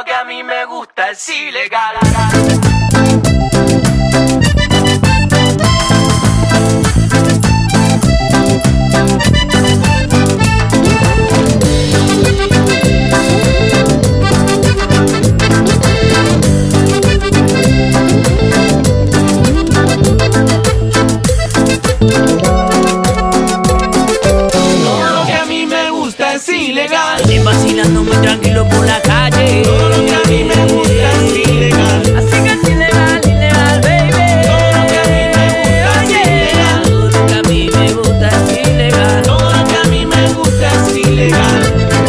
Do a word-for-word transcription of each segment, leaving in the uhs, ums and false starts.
que a mí me gusta es ilegal. Estoy vacilando muy tranquilo por la calle. Todo lo que a mí me gusta es ilegal. Así que es ilegal, ilegal, baby. Todo lo que a mí me gusta es ilegal. Todo lo que a mí me gusta es ilegal. Todo lo que a mí me gusta es ilegal.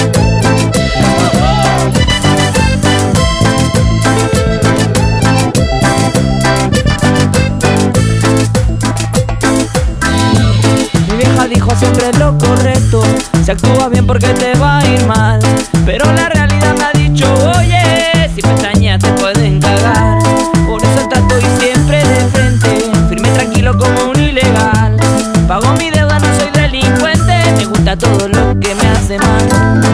Mi vieja dijo siempre lo correcto. Se actúa bien porque te va a ir mal, pero la realidad me ha dicho, oye, si pestañas te pueden cagar. Por eso trato y siempre de frente, firme tranquilo como un ilegal. Pago mi deuda, no soy delincuente, me gusta todo lo que me hace mal.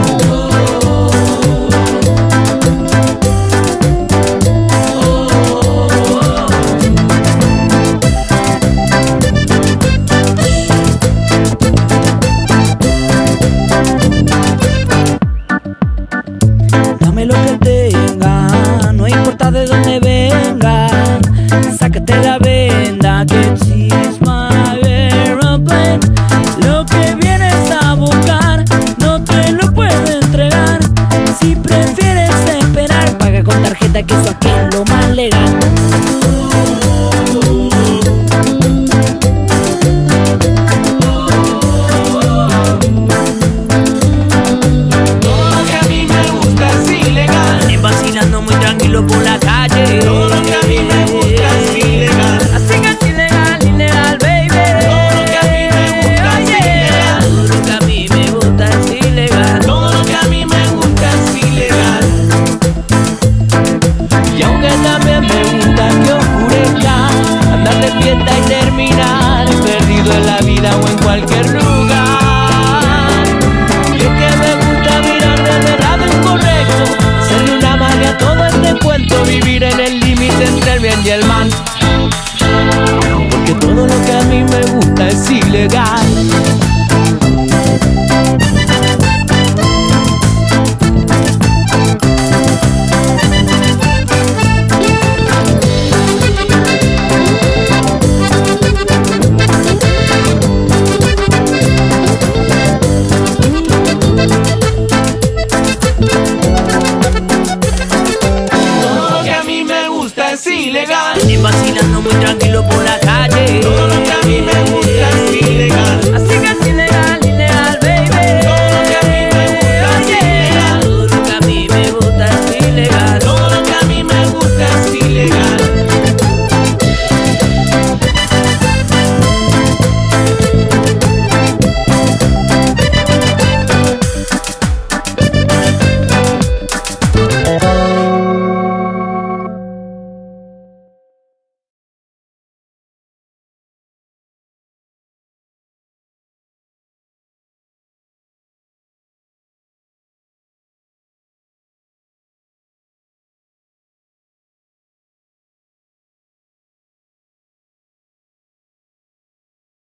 Lo que tenga, no importa de dónde venga, sácate la venda, que she's my aeroplane. Lo que vienes a buscar, no te lo puedo entregar. Si prefieres esperar, paga con tarjeta, que eso aquí es lo más legal. Vacilando muy tranquilo por la calle. Todo lo que a mí me gusta es ilegal. Así que es ilegal, ilegal, baby. Todo lo que a mí me gusta es ilegal. Todo lo que a mí me gusta es ilegal. Todo lo que a mí me gusta es ilegal. Y aunque también me gusta que oscurezca, andar de fiesta y terminar perdido en la vida o en cualquier lugar. Y es que me gusta mirar desde el lado incorrecto, hacerle una magia a todo este cuento, vivir en el límite entre el bien y el mal. Porque todo lo que a mí me gusta es ilegal.